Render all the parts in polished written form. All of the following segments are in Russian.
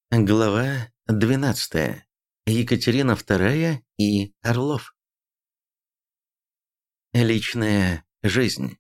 Глава 12. Екатерина II и Орлов. Личная жизнь.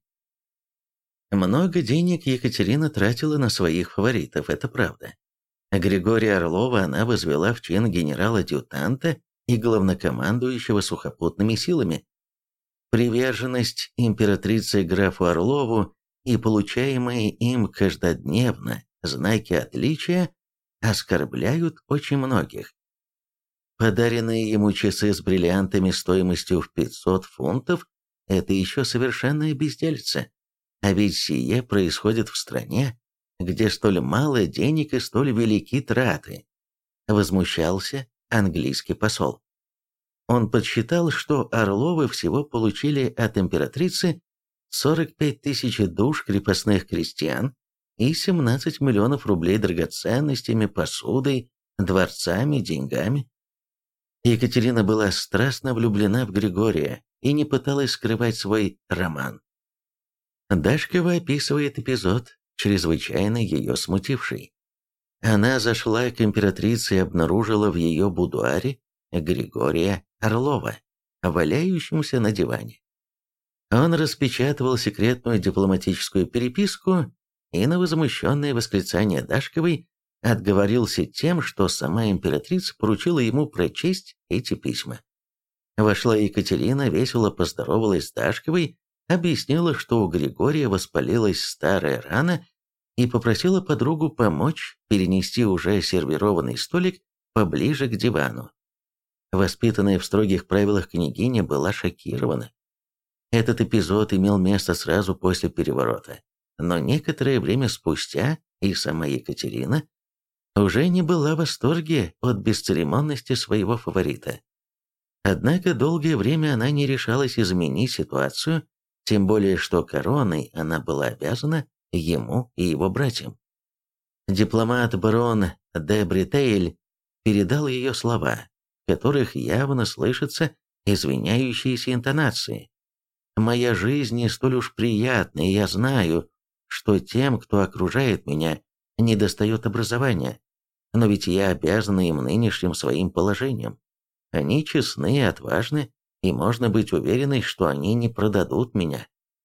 Много денег Екатерина тратила на своих фаворитов, это правда. Григория Орлова она возвела в чин генерала-адъютанта и главнокомандующего сухопутными силами. Приверженность императрицы графу Орлову и получаемые им каждодневно знаки отличия оскорбляют очень многих. Подаренные ему часы с бриллиантами стоимостью в 500 фунтов – это еще совершенная безделица. А ведь сие происходит в стране, где столь мало денег и столь велики траты. Возмущался английский посол. Он подсчитал, что Орловы всего получили от императрицы 45 тысяч душ крепостных крестьян и 17 миллионов рублей драгоценностями, посудой, дворцами, деньгами. Екатерина была страстно влюблена в Григория и не пыталась скрывать свой роман. Дашкова описывает эпизод, чрезвычайно ее смутивший. Она зашла к императрице и обнаружила в ее будуаре Григория Орлова, валяющимся на диване. Он распечатывал секретную дипломатическую переписку и на возмущенное восклицание Дашковой отговорился тем, что сама императрица поручила ему прочесть эти письма. Вошла Екатерина, весело поздоровалась с Дашковой, объяснила, что у Григория воспалилась старая рана, и попросила подругу помочь перенести уже сервированный столик поближе к дивану. Воспитанная в строгих правилах княгиня была шокирована. Этот эпизод имел место сразу после переворота, но некоторое время спустя и сама Екатерина уже не была в восторге от бесцеремонности своего фаворита. Однако долгое время она не решалась изменить ситуацию, тем более что короной она была обязана ему и его братьям. Дипломат барон де Бретейль передал ее слова, в которых явно слышатся извиняющиеся интонации. «Моя жизнь не столь уж приятна, и я знаю, что тем, кто окружает меня, недостает образования, но ведь я обязана им нынешним своим положением. Они честны и отважны, и можно быть уверенной, что они не продадут меня».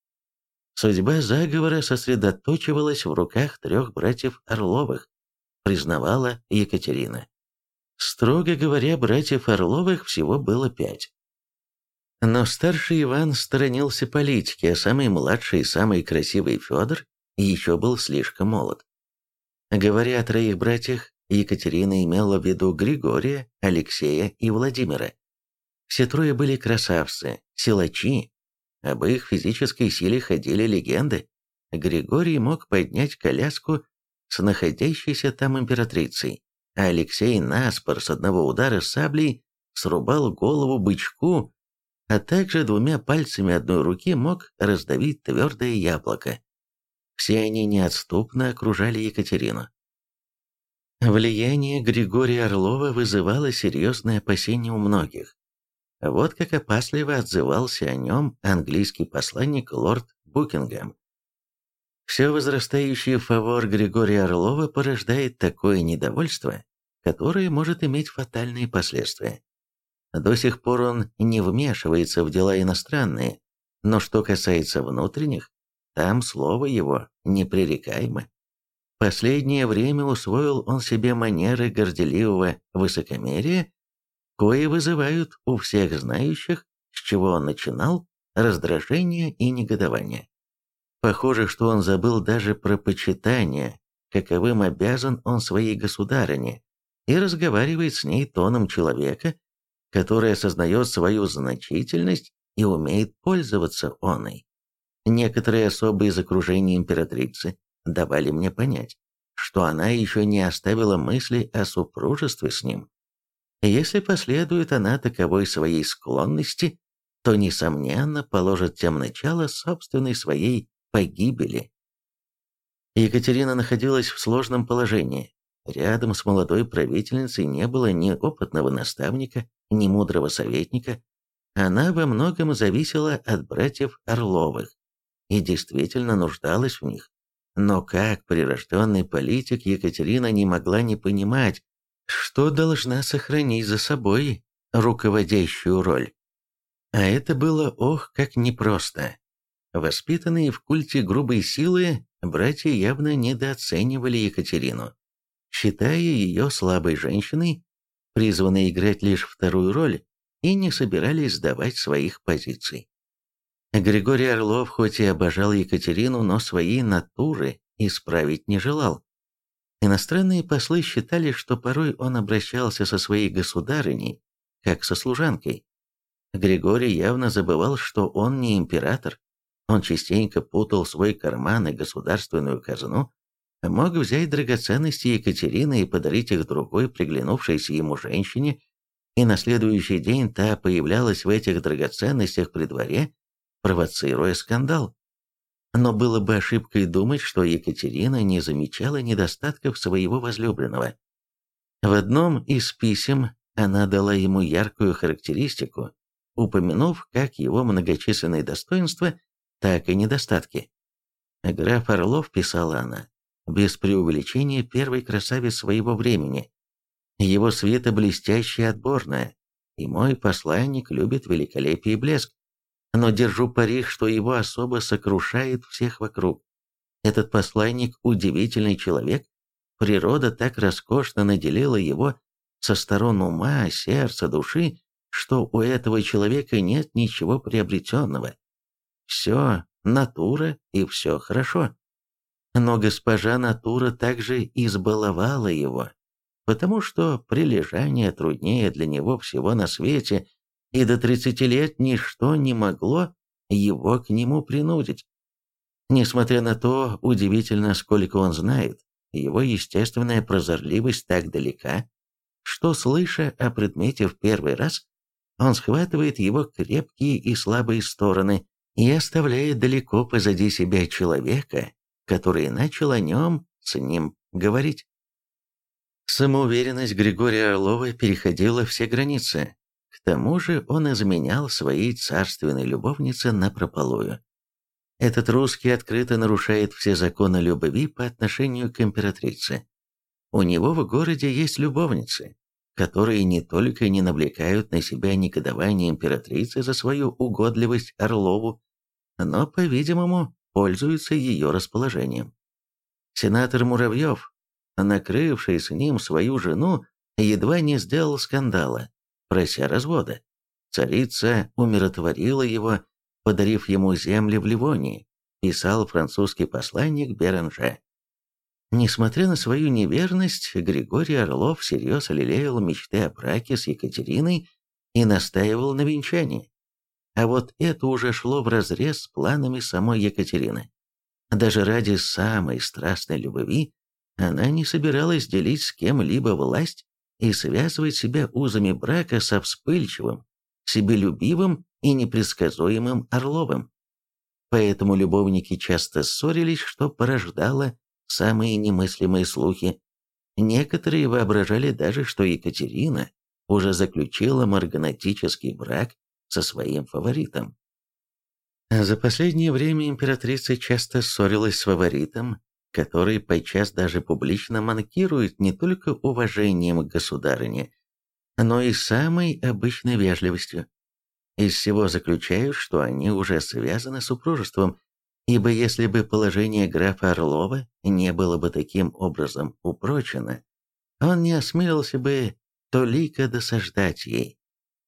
Судьба заговора сосредоточивалась в руках 3 братьев Орловых, признавала Екатерина. Строго говоря, братьев Орловых всего было 5. Но старший Иван сторонился политики, а самый младший и самый красивый Федор еще был слишком молод. Говоря о 3 братьях, Екатерина имела в виду Григория, Алексея и Владимира. Все 3 были красавцы, силачи. Об их физической силе ходили легенды. Григорий мог поднять коляску с находящейся там императрицей, а Алексей наспор с одного удара саблей срубал голову бычку, а также 2 пальцами одной руки мог раздавить твердое яблоко. Все они неотступно окружали Екатерину. Влияние Григория Орлова вызывало серьезные опасения у многих. Вот как опасливо отзывался о нем английский посланник лорд Букингем. Все возрастающий фавор Григория Орлова порождает такое недовольство, которое может иметь фатальные последствия. До сих пор он не вмешивается в дела иностранные, но что касается внутренних, там слово его непререкаемо. Последнее время усвоил он себе манеры горделивого высокомерия, кои вызывают у всех знающих, с чего он начинал, раздражение и негодование. Похоже, что он забыл даже про почитание, каковым обязан он своей государыне, и разговаривает с ней тоном человека, который осознает свою значительность и умеет пользоваться оной. Некоторые особы из окружения императрицы давали мне понять, что она еще не оставила мысли о супружестве с ним. Если последует она таковой своей склонности, то, несомненно, положит тем начало собственной своей погибели. Екатерина находилась в сложном положении. Рядом с молодой правительницей не было ни опытного наставника, ни мудрого советника. Она во многом зависела от братьев Орловых и действительно нуждалась в них. Но как прирожденный политик Екатерина не могла не понимать, что должна сохранить за собой руководящую роль. А это было ох как непросто. Воспитанные в культе грубой силы, братья явно недооценивали Екатерину, считая ее слабой женщиной, призванной играть лишь вторую роль, и не собирались сдавать своих позиций. Григорий Орлов хоть и обожал Екатерину, но своей натуры исправить не желал. Иностранные послы считали, что порой он обращался со своей государыней, как со служанкой. Григорий явно забывал, что он не император. Он частенько путал свой карман и государственную казну, мог взять драгоценности Екатерины и подарить их другой приглянувшейся ему женщине, и на следующий день та появлялась в этих драгоценностях при дворе, провоцируя скандал. Но было бы ошибкой думать, что Екатерина не замечала недостатков своего возлюбленного. В одном из писем она дала ему яркую характеристику, упомянув как его многочисленные достоинства, так и недостатки. «Граф Орлов», — писала она, — без преувеличения первый красавец своего времени. Его свита блестящая и отборная, и мой посланник любит великолепие и блеск. Но держу пари, что его особо сокрушает всех вокруг. Этот посланник – удивительный человек. Природа так роскошно наделила его со сторон ума, сердца, души, что у этого человека нет ничего приобретенного. Все натура и все хорошо. Но госпожа натура также избаловала его, потому что прилежание труднее для него всего на свете, и до 30 лет ничто не могло его к нему принудить. Несмотря на то, удивительно, сколько он знает, его естественная прозорливость так далека, что, слыша о предмете в первый раз, он схватывает его крепкие и слабые стороны и оставляет далеко позади себя человека, который начал о нем с ним говорить. Самоуверенность Григория Орлова переходила все границы. К тому же он изменял своей царственной любовнице напропалую. Этот русский открыто нарушает все законы любви по отношению к императрице. У него в городе есть любовницы, которые не только не навлекают на себя негодование императрицы за свою угодливость Орлову, но, по-видимому, пользуются ее расположением. Сенатор Муравьев, накрывший с ним свою жену, едва не сделал скандала, прося развода. Царица умиротворила его, подарив ему земли в Ливонии, писал французский посланник Беранже. Несмотря на свою неверность, Григорий Орлов всерьез лелеял мечты о браке с Екатериной и настаивал на венчании. А вот это уже шло вразрез с планами самой Екатерины. Даже ради самой страстной любви она не собиралась делить с кем-либо власть и связывать себя узами брака со вспыльчивым, себелюбивым и непредсказуемым Орловым. Поэтому любовники часто ссорились, что порождало самые немыслимые слухи. Некоторые воображали даже, что Екатерина уже заключила марганатический брак со своим фаворитом. За последнее время императрица часто ссорилась с фаворитом, который подчас даже публично манкирует не только уважением к государыне, но и самой обычной вежливостью. Из всего заключаю, что они уже связаны супружеством, ибо если бы положение графа Орлова не было бы таким образом упрочено, он не осмелился бы толико досаждать ей.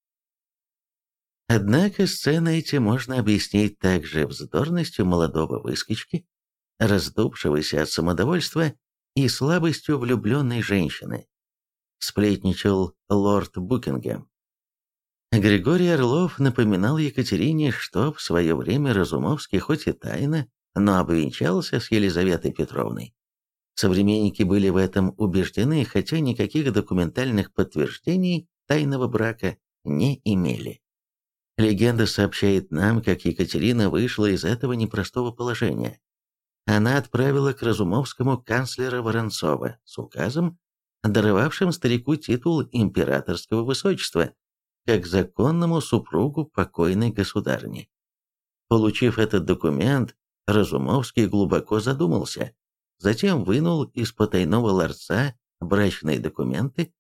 Однако сцены эти можно объяснить также вздорностью молодого выскочки, раздувшегося от самодовольства, и слабостью влюбленной женщины. Сплетничал лорд Букингем. Григорий Орлов напоминал Екатерине, что в свое время Разумовский хоть и тайно, но обвенчался с Елизаветой Петровной. Современники были в этом убеждены, хотя никаких документальных подтверждений тайного брака не имели. Легенда сообщает нам, как Екатерина вышла из этого непростого положения. Она отправила к Разумовскому канцлера Воронцова с указом, даровавшим старику титул императорского высочества, как законному супругу покойной государыни. Получив этот документ, Разумовский глубоко задумался, затем вынул из потайного ларца брачные документы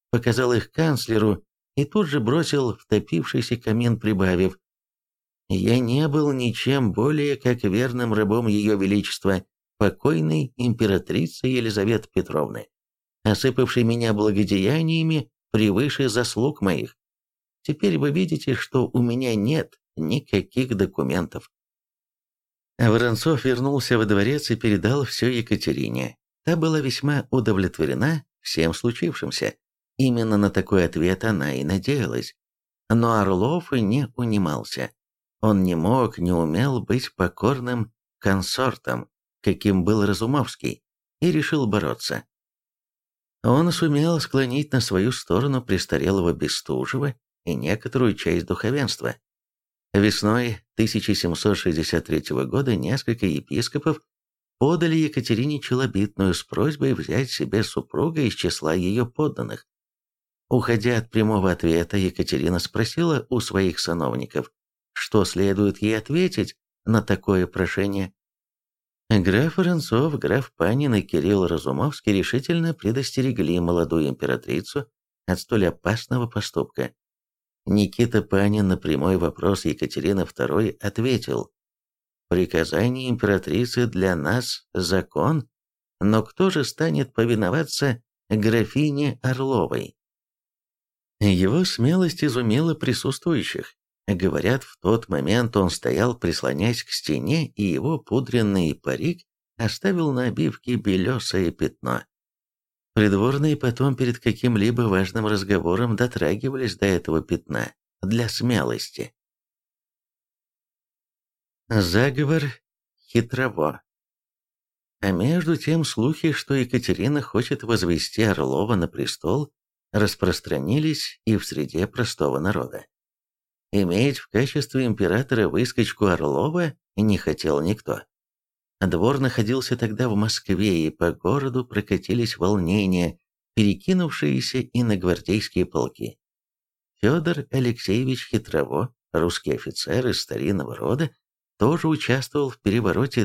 показал их канцлеру и тут же бросил в топившийся камин, прибавив: «Я не был ничем более как верным рабом Ее Величества, покойной императрицы Елизаветы Петровны, осыпавшей меня благодеяниями превыше заслуг моих. Теперь вы видите, что у меня нет никаких документов». Воронцов вернулся во дворец и передал все Екатерине. Та была весьма удовлетворена всем случившимся. Именно на такой ответ она и надеялась. Но Орлов не унимался. Он не мог, не умел быть покорным консортом, каким был Разумовский, и решил бороться. Он сумел склонить на свою сторону престарелого Бестужева и некоторую часть духовенства. Весной 1763 года несколько епископов подали Екатерине челобитную с просьбой взять себе супруга из числа ее подданных. Уходя от прямого ответа, Екатерина спросила у своих сановников, что следует ей ответить на такое прошение. Граф Воронцов, граф Панин и Кирилл Разумовский решительно предостерегли молодую императрицу от столь опасного поступка. Никита Панин на прямой вопрос Екатерины II ответил: «Приказание императрицы для нас закон, но кто же станет повиноваться графине Орловой?» Его смелость изумила присутствующих. Говорят, в тот момент он стоял, прислонясь к стене, и его пудренный парик оставил на обивке белесое пятно. Придворные потом перед каким-либо важным разговором дотрагивались до этого пятна для смелости. Заговор Хитрово. А между тем слухи, что Екатерина хочет возвести Орлова на престол, распространились и в среде простого народа. Иметь в качестве императора выскочку Орлова не хотел никто. Двор находился тогда в Москве, и по городу прокатились волнения, перекинувшиеся и на гвардейские полки. Федор Алексеевич Хитрово, русский офицер из старинного рода, тоже участвовал в перевороте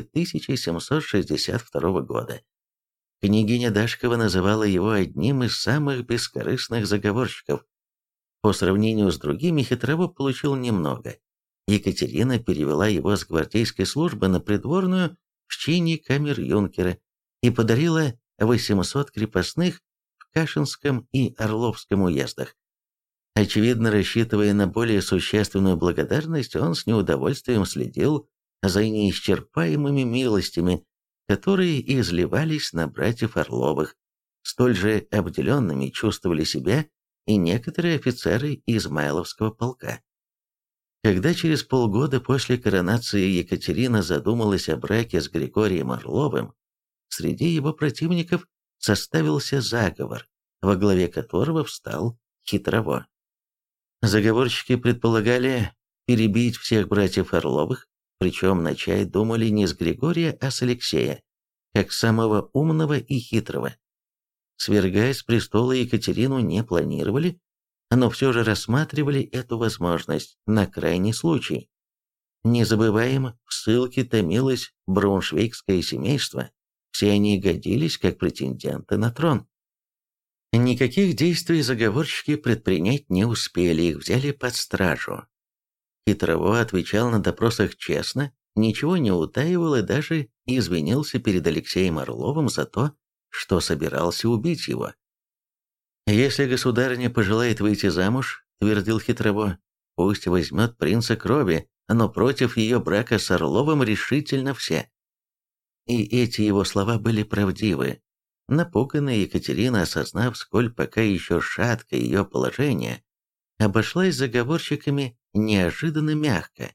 1762 года. Княгиня Дашкова называла его одним из самых бескорыстных заговорщиков. По сравнению с другими, Хитрово получил немного. Екатерина перевела его с гвардейской службы на придворную в чине камер-юнкера и подарила 800 крепостных в Кашинском и Орловском уездах. Очевидно, рассчитывая на более существенную благодарность, он с неудовольствием следил за неисчерпаемыми милостями, которые изливались на братьев Орловых. Столь же обделенными чувствовали себя и некоторые офицеры Измайловского полка. Когда через полгода после коронации Екатерина задумалась о браке с Григорием Орловым, среди его противников составился заговор, во главе которого встал Хитрово. Заговорщики предполагали перебить всех братьев Орловых, причем начать думали не с Григория, а с Алексея, как самого умного и хитрого. Свергать с престола Екатерину не планировали, но все же рассматривали эту возможность на крайний случай. Не забываем, в ссылке томилось брауншвейгское семейство, все они годились как претенденты на трон. Никаких действий заговорщики предпринять не успели, их взяли под стражу. Хитрово отвечал на допросах честно, ничего не утаивал и даже извинился перед Алексеем Орловым за то, что собирался убить его. «Если государыня пожелает выйти замуж, — твердил Хитрово, — пусть возьмет принца крови, но против ее брака с Орловым решительно все». И эти его слова были правдивы. Напуганная Екатерина, осознав, сколь пока еще шатко ее положение, обошлась с заговорщиками неожиданно мягко.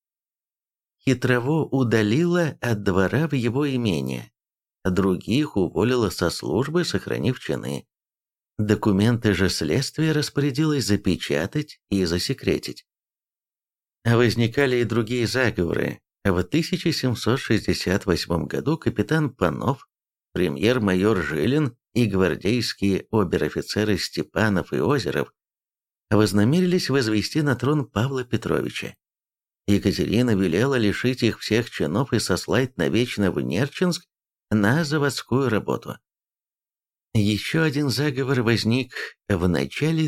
Хитрово удалила от двора в его имение, других уволила со службы, сохранив чины. Документы же следствия распорядилось запечатать и засекретить. Возникали и другие заговоры. В 1768 году капитан Панов, премьер-майор Жилин и гвардейские обер-офицеры Степанов и Озеров вознамерились возвести на трон Павла Петровича. Екатерина велела лишить их всех чинов и сослать навечно в Нерчинск на заводскую работу. Еще один заговор возник в начале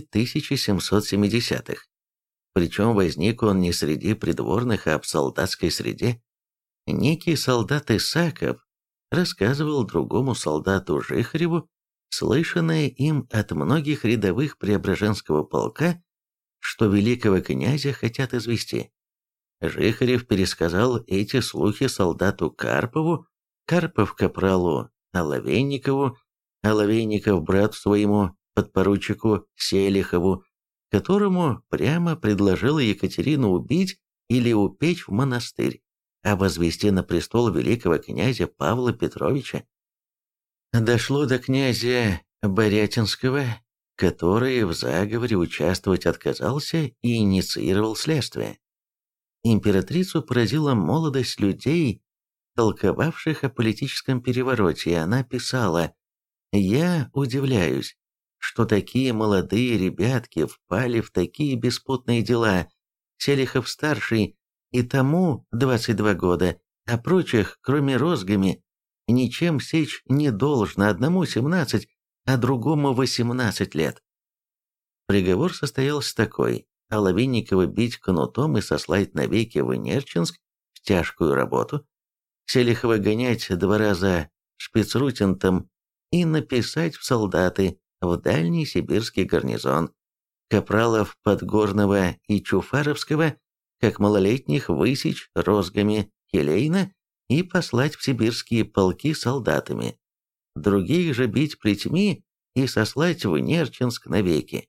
1770-х. Причем возник он не среди придворных, а в солдатской среде. Некий солдат Исаков рассказывал другому солдату Жихареву, слышанное им от многих рядовых Преображенского полка, что великого князя хотят извести. Жихарев пересказал эти слухи солдату Карпову, Карпов капралу Оловейникову, Оловейников брату своему подпоручику Селихову, которому прямо предложила Екатерину убить или упечь в монастырь, а возвести на престол великого князя Павла Петровича. Дошло до князя Борятинского, который в заговоре участвовать отказался и инициировал следствие. Императрицу поразила молодость людей, толковавших о политическом перевороте, и она писала: «Я удивляюсь, что такие молодые ребятки впали в такие беспутные дела. Селихов-старший и тому 22 года, а прочих, кроме розгами, ничем сечь не должно, одному 17, а другому 18 лет». Приговор состоялся такой: Оловейникова бить кнутом и сослать навеки в Нерчинск в тяжкую работу, Селихова гонять 2 раза шпицрутентом и написать в солдаты в дальний сибирский гарнизон, капралов Подгорного и Чуфаровского, как малолетних, высечь розгами келейно и послать в сибирские полки солдатами, других же бить плетьми и сослать в Нерчинск навеки.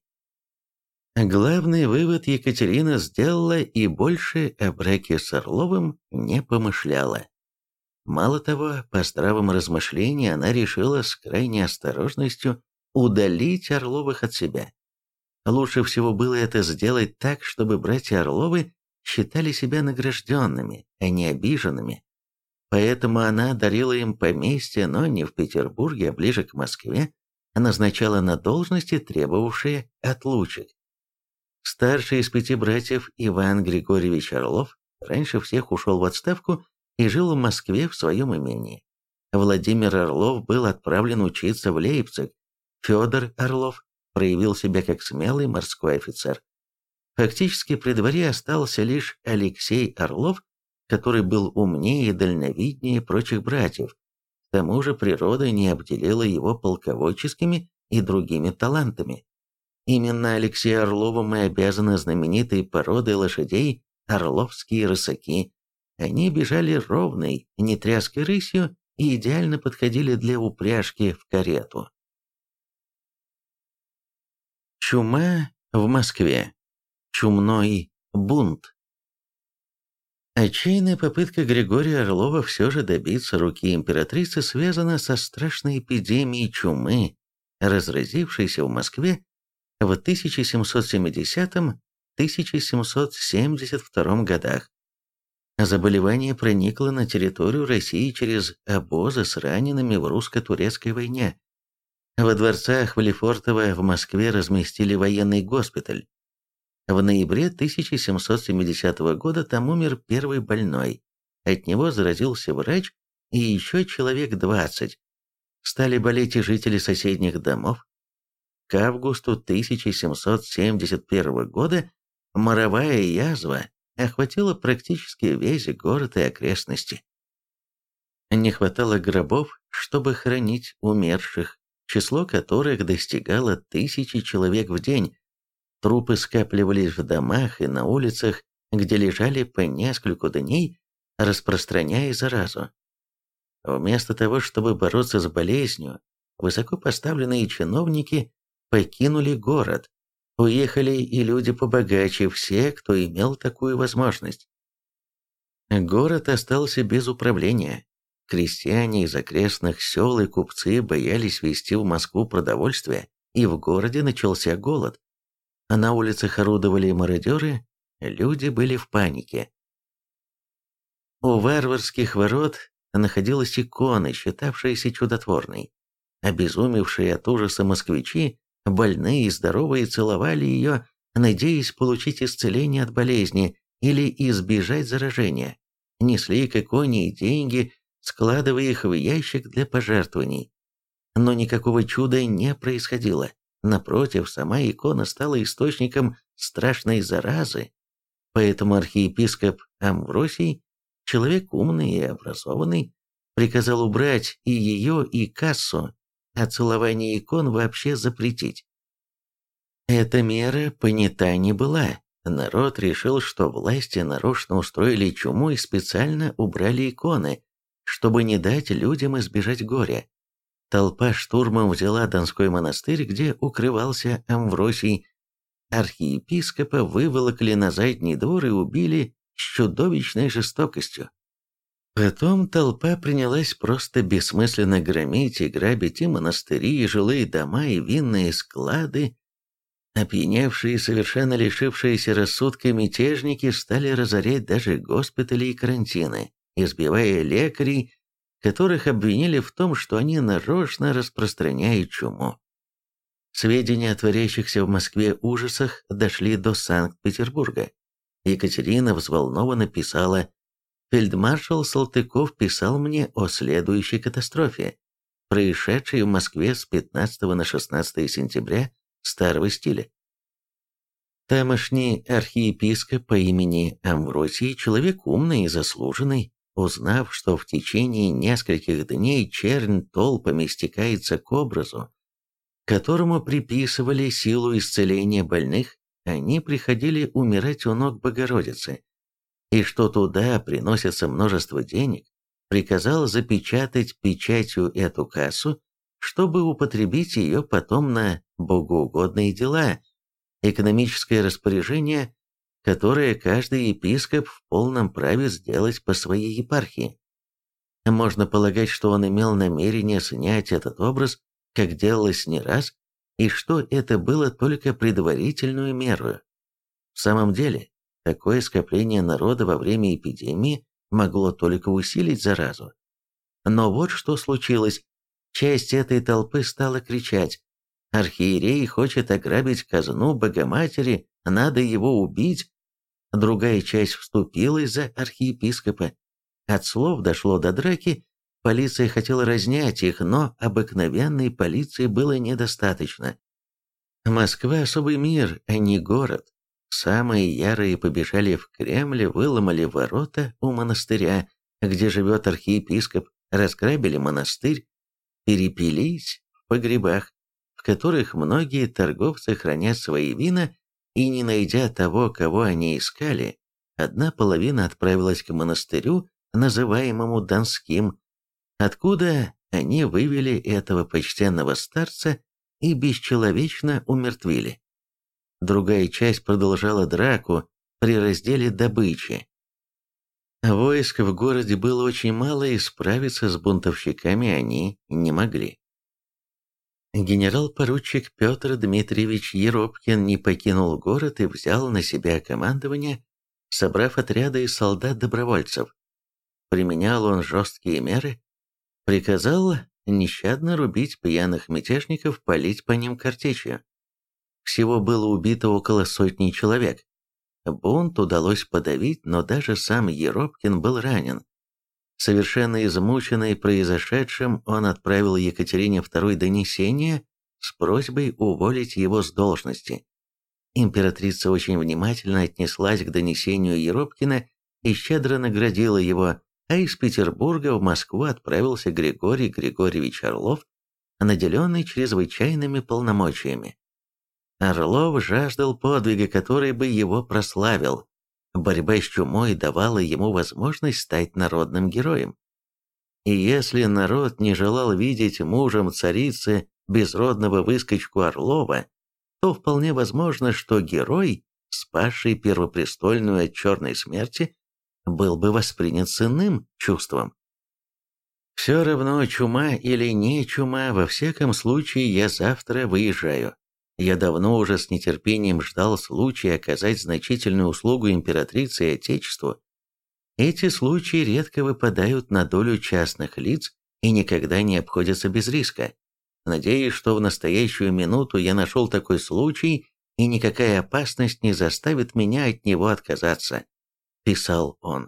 Главный вывод Екатерина сделала и больше о браке с Орловым не помышляла. Мало того, по здравом размышлении она решила с крайней осторожностью удалить Орловых от себя. Лучше всего было это сделать так, чтобы братья Орловы считали себя награжденными, а не обиженными. Поэтому она дарила им поместье, но не в Петербурге, а ближе к Москве, назначала на должности, требовавшие отлучек. Старший из 5 братьев Иван Григорьевич Орлов раньше всех ушел в отставку и жил в Москве в своем имении. Владимир Орлов был отправлен учиться в Лейпциг. Федор Орлов проявил себя как смелый морской офицер. Фактически при дворе остался лишь Алексей Орлов, который был умнее и дальновиднее прочих братьев. К тому же природа не обделила его полководческими и другими талантами. Именно Алексею Орлову мы обязаны знаменитой породой лошадей орловские рысаки. Они бежали ровной, нетряской рысью и идеально подходили для упряжки в карету. Чума в Москве. Чумной бунт. Отчаянная попытка Григория Орлова все же добиться руки императрицы связана со страшной эпидемией чумы, разразившейся в Москве в 1770-1772 годах. Заболевание проникло на территорию России через обозы с ранеными в русско-турецкой войне. Во дворцах в Лефортово в Москве разместили военный госпиталь. В ноябре 1770 года там умер первый больной. От него заразился врач и еще человек 20. Стали болеть и жители соседних домов. К августу 1771 года моровая язва охватила практически весь город и окрестности. Не хватало гробов, чтобы хоронить умерших, число которых достигало 1000 человек в день. Трупы скапливались в домах и на улицах, где лежали по несколько дней, распространяя заразу. Вместо того, чтобы бороться с болезнью, высокопоставленные чиновники покинули город. Уехали и люди побогаче, все, кто имел такую возможность. Город остался без управления. Крестьяне из окрестных сел и купцы боялись везти в Москву продовольствие, и в городе начался голод. На улицах орудовали мародеры, люди были в панике. У Варварских ворот находилась икона, считавшаяся чудотворной. Обезумевшие от ужаса москвичи, больные и здоровые, целовали ее, надеясь получить исцеление от болезни или избежать заражения. Несли к иконе деньги, складывая их в ящик для пожертвований. Но никакого чуда не происходило. Напротив, сама икона стала источником страшной заразы. Поэтому архиепископ Амвросий, человек умный и образованный, приказал убрать и ее, и кассу, а целование икон вообще запретить. Эта мера понята не была. Народ решил, что власти нарочно устроили чуму и специально убрали иконы, чтобы не дать людям избежать горя. Толпа штурмом взяла Донской монастырь, где укрывался Амвросий. Архиепископа выволокли на задний двор и убили с чудовищной жестокостью. Потом толпа принялась просто бессмысленно громить и грабить и монастыри, и жилые дома, и винные склады. Опьяневшие и совершенно лишившиеся рассудка мятежники стали разорять даже госпитали и карантины, избивая лекарей, которых обвинили в том, что они нарочно распространяют чуму. Сведения о творящихся в Москве ужасах дошли до Санкт-Петербурга. Екатерина взволнованно писала: «Фельдмаршал Салтыков писал мне о следующей катастрофе, происшедшей в Москве с 15 на 16 сентября старого стиля». Тамошний архиепископ по имени Амвросий, человек умный и заслуженный, узнав, что в течение нескольких дней чернь толпами стекается к образу, которому приписывали силу исцеления больных, они приходили умирать у ног Богородицы, и что туда приносится множество денег, приказал запечатать печатью эту кассу, чтобы употребить ее потом на богоугодные дела, экономическое распоряжение, которое каждый епископ в полном праве сделать по своей епархии. Можно полагать, что он имел намерение снять этот образ, как делалось не раз, и что это было только предварительную меру. В самом деле, такое скопление народа во время эпидемии могло только усилить заразу. Но вот что случилось. Часть этой толпы стала кричать: «Архиерей хочет ограбить казну Богоматери, надо его убить!» Другая часть вступилась за архиепископа. От слов дошло до драки. Полиция хотела разнять их, но обыкновенной полиции было недостаточно. Москва – особый мир, а не город. Самые ярые побежали в Кремль, выломали ворота у монастыря, где живет архиепископ, разграбили монастырь, перепились в погребах, в которых многие торговцы хранят свои вина, и, не найдя того, кого они искали, одна половина отправилась к монастырю, называемому Донским, откуда они вывели этого почтенного старца и бесчеловечно умертвили. Другая часть продолжала драку при разделе добычи. Войск в городе было очень мало, и справиться с бунтовщиками они не могли. Генерал-поручик Петр Дмитриевич Еропкин не покинул город и взял на себя командование, собрав отряды из солдат-добровольцев. Применял он жесткие меры, приказал нещадно рубить пьяных мятежников, палить по ним картечью. Всего было убито около сотни человек. Бунт удалось подавить, но даже сам Еропкин был ранен. Совершенно измученный произошедшим, он отправил Екатерине II донесение с просьбой уволить его с должности. Императрица очень внимательно отнеслась к донесению Еропкина и щедро наградила его, а из Петербурга в Москву отправился Григорий Григорьевич Орлов, наделенный чрезвычайными полномочиями. Орлов жаждал подвига, который бы его прославил. Борьба с чумой давала ему возможность стать народным героем. И если народ не желал видеть мужем царицы безродного выскочку Орлова, то вполне возможно, что герой, спасший Первопрестольную от черной смерти, был бы воспринят с иным чувством. «Все равно, чума или не чума, во всяком случае я завтра выезжаю. Я давно уже с нетерпением ждал случая оказать значительную услугу императрице и Отечеству. Эти случаи редко выпадают на долю частных лиц и никогда не обходятся без риска. Надеюсь, что в настоящую минуту я нашел такой случай, и никакая опасность не заставит меня от него отказаться», – писал он.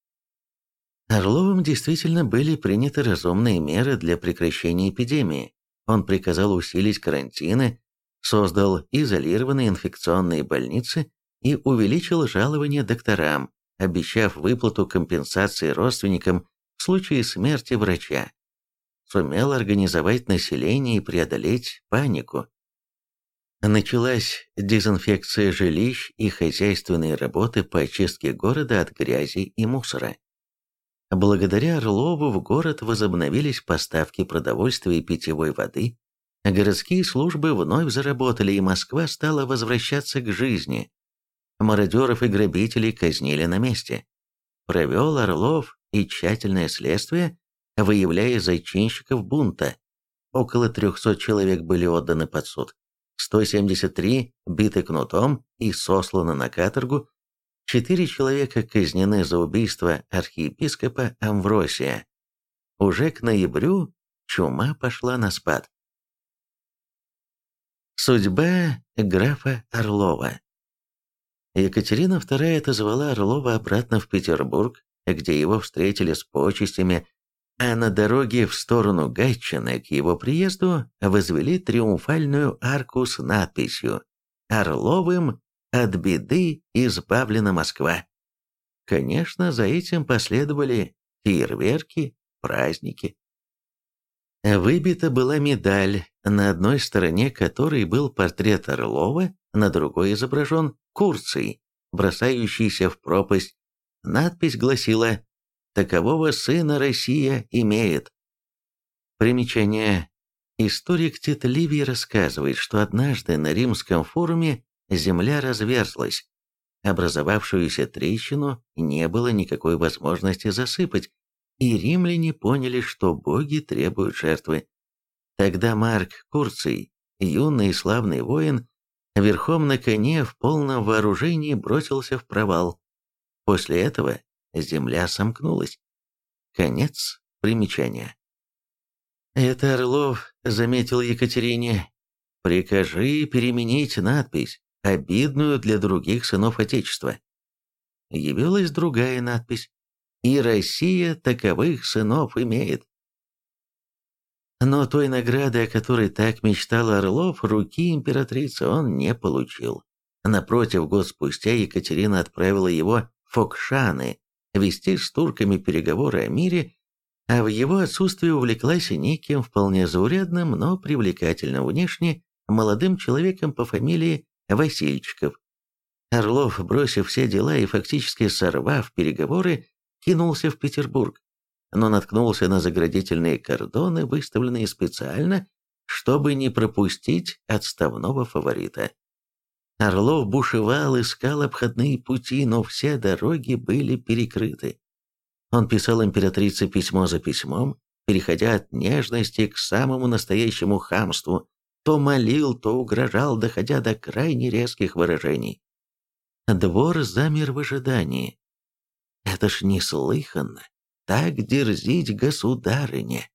Орловым действительно были приняты разумные меры для прекращения эпидемии. Он приказал усилить карантины, создал изолированные инфекционные больницы и увеличил жалования докторам, обещав выплату компенсации родственникам в случае смерти врача. Сумел организовать население и преодолеть панику. Началась дезинфекция жилищ и хозяйственные работы по очистке города от грязи и мусора. Благодаря Орлову в город возобновились поставки продовольствия и питьевой воды, городские службы вновь заработали, и Москва стала возвращаться к жизни. Мародеров и грабителей казнили на месте. Провел Орлов и тщательное следствие, выявляя зачинщиков бунта. Около 300 человек были отданы под суд, 173 биты кнутом и сосланы на каторгу, 4 человека казнены за убийство архиепископа Амвросия. Уже к ноябрю чума пошла на спад. Судьба графа Орлова. Екатерина II отозвала Орлова обратно в Петербург, где его встретили с почестями, а на дороге в сторону Гатчины к его приезду возвели триумфальную арку с надписью «Орловым от беды избавлена Москва». Конечно, за этим последовали фейерверки, праздники. Выбита была медаль, на одной стороне которой был портрет Орлова, на другой изображен Курций, бросающийся в пропасть. Надпись гласила: «Такового сына Россия имеет». Примечание. Историк Тит Ливий рассказывает, что однажды на Римском форуме земля разверзлась. Образовавшуюся трещину не было никакой возможности засыпать, и римляне поняли, что боги требуют жертвы. Тогда Марк Курций, юный и славный воин, верхом на коне в полном вооружении бросился в провал. После этого земля сомкнулась. Конец примечания. «Это Орлов», — заметил Екатерине, — «прикажи переменить надпись, обидную для других сынов Отечества». Явилась другая надпись: «И Россия таковых сынов имеет». Но той награды, о которой так мечтал Орлов, руки императрицы он не получил. Напротив, год спустя Екатерина отправила его в Фокшаны вести с турками переговоры о мире, а в его отсутствие увлеклась неким вполне заурядным, но привлекательным внешне молодым человеком по фамилии Васильчиков. Орлов, бросив все дела и фактически сорвав переговоры, кинулся в Петербург, но наткнулся на заградительные кордоны, выставленные специально, чтобы не пропустить отставного фаворита. Орлов бушевал, искал обходные пути, но все дороги были перекрыты. Он писал императрице письмо за письмом, переходя от нежности к самому настоящему хамству, то молил, то угрожал, доходя до крайне резких выражений. Двор замер в ожидании. Это ж неслыханно, так дерзить государыне.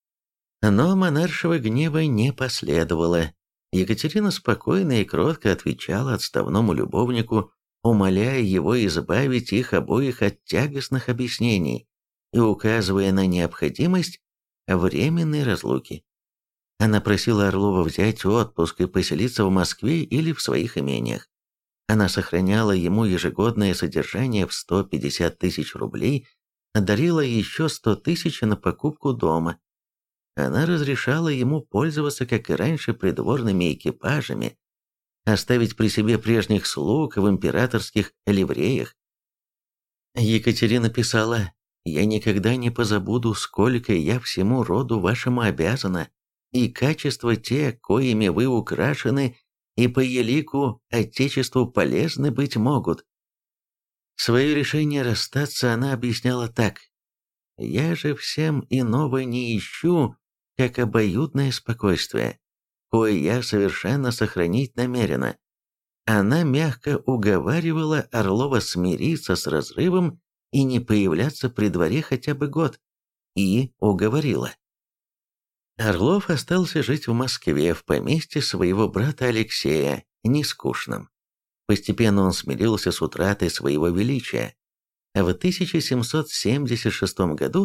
Но монаршего гнева не последовало. Екатерина спокойно и кротко отвечала отставному любовнику, умоляя его избавить их обоих от тягостных объяснений и указывая на необходимость временной разлуки. Она просила Орлова взять отпуск и поселиться в Москве или в своих имениях. Она сохраняла ему ежегодное содержание в 150 тысяч рублей, дарила еще 100 тысяч на покупку дома. Она разрешала ему пользоваться, как и раньше, придворными экипажами, оставить при себе прежних слуг в императорских ливреях. Екатерина писала: «Я никогда не позабуду, сколько я всему роду вашему обязана, и качества те, коими вы украшены, и по елику Отечеству полезны быть могут». Свое решение расстаться она объясняла так: «Я же всем иного не ищу, как обоюдное спокойствие, кое я совершенно сохранить намерена». Она мягко уговаривала Орлова смириться с разрывом и не появляться при дворе хотя бы год. И уговорила. Орлов остался жить в Москве, в поместье своего брата Алексея, нескучном. Постепенно он смирился с утратой своего величия. В 1776 году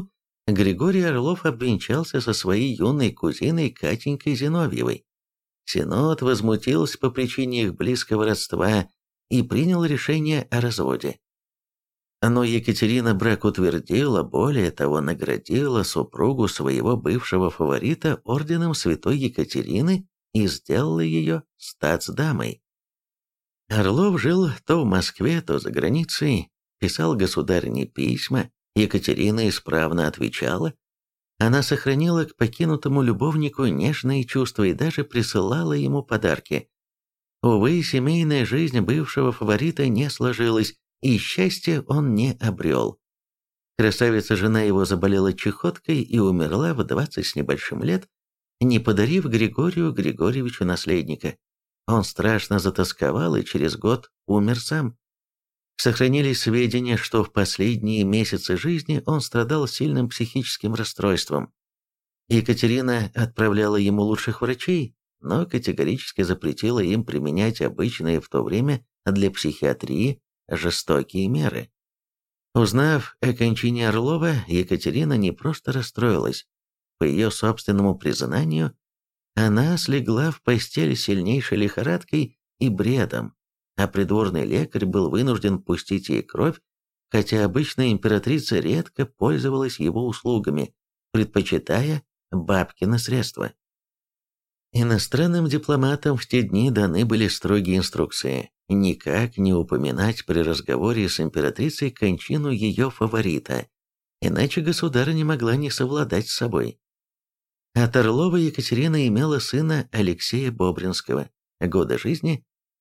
Григорий Орлов обвенчался со своей юной кузиной Катенькой Зиновьевой. Синод возмутился по причине их близкого родства и принял решение о разводе. Но Екатерина брак утвердила, более того, наградила супругу своего бывшего фаворита орденом Святой Екатерины и сделала ее статсдамой. Орлов жил то в Москве, то за границей, писал государине письма, Екатерина исправно отвечала. Она сохранила к покинутому любовнику нежные чувства и даже присылала ему подарки. Увы, семейная жизнь бывшего фаворита не сложилась, и счастья он не обрел. Красавица-жена его заболела чехоткой и умерла в 20 с небольшим лет, не подарив Григорию Григорьевичу наследника. Он страшно затосковал и через год умер сам. Сохранились сведения, что в последние месяцы жизни он страдал сильным психическим расстройством. Екатерина отправляла ему лучших врачей, но категорически запретила им применять обычные в то время для психиатрии жестокие меры. Узнав о кончине Орлова, Екатерина не просто расстроилась. По ее собственному признанию, она слегла в постель сильнейшей лихорадкой и бредом, а придворный лекарь был вынужден пустить ей кровь, хотя обычная императрица редко пользовалась его услугами, предпочитая бабкины средства. Иностранным дипломатам в те дни даны были строгие инструкции никак не упоминать при разговоре с императрицей кончину ее фаворита, иначе государыня не могла не совладать с собой. От Орлова Екатерина имела сына Алексея Бобринского, годы жизни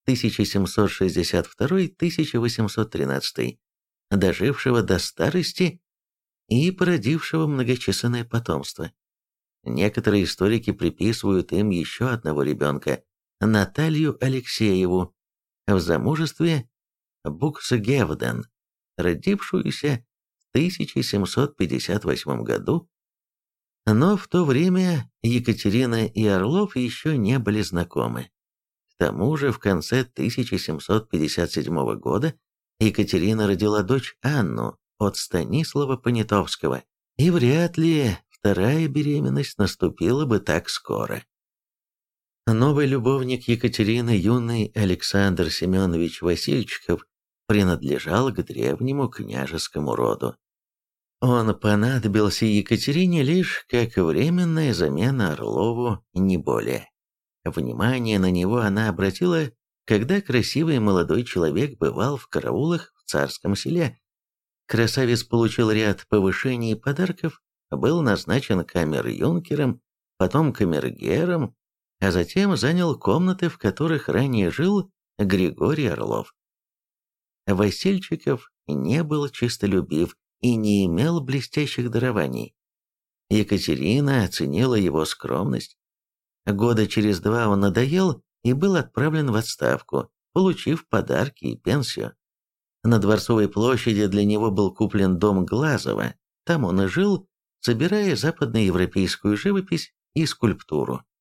1762-1813, дожившего до старости и породившего многочисленное потомство. Некоторые историки приписывают им еще одного ребенка, Наталью Алексееву, в замужестве Буксгевден, родившуюся в 1758 году, но в то время Екатерина и Орлов еще не были знакомы. К тому же в конце 1757 года Екатерина родила дочь Анну от Станислава Понятовского, и вряд ли вторая беременность наступила бы так скоро. Новый любовник Екатерины, юный Александр Семенович Васильчиков, принадлежал к древнему княжескому роду. Он понадобился Екатерине лишь как временная замена Орлову, не более. Внимание на него она обратила, когда красивый молодой человек бывал в караулах в Царском Селе. Красавец получил ряд повышений и подарков, был назначен камер-юнкером, потом камергером, а затем занял комнаты, в которых ранее жил Григорий Орлов. Васильчиков не был чистолюбив и не имел блестящих дарований. Екатерина оценила его скромность. Года через 2 он надоел и был отправлен в отставку, получив подарки и пенсию. На Дворцовой площади для него был куплен дом Глазова, там он и жил, собирая западноевропейскую живопись и скульптуру.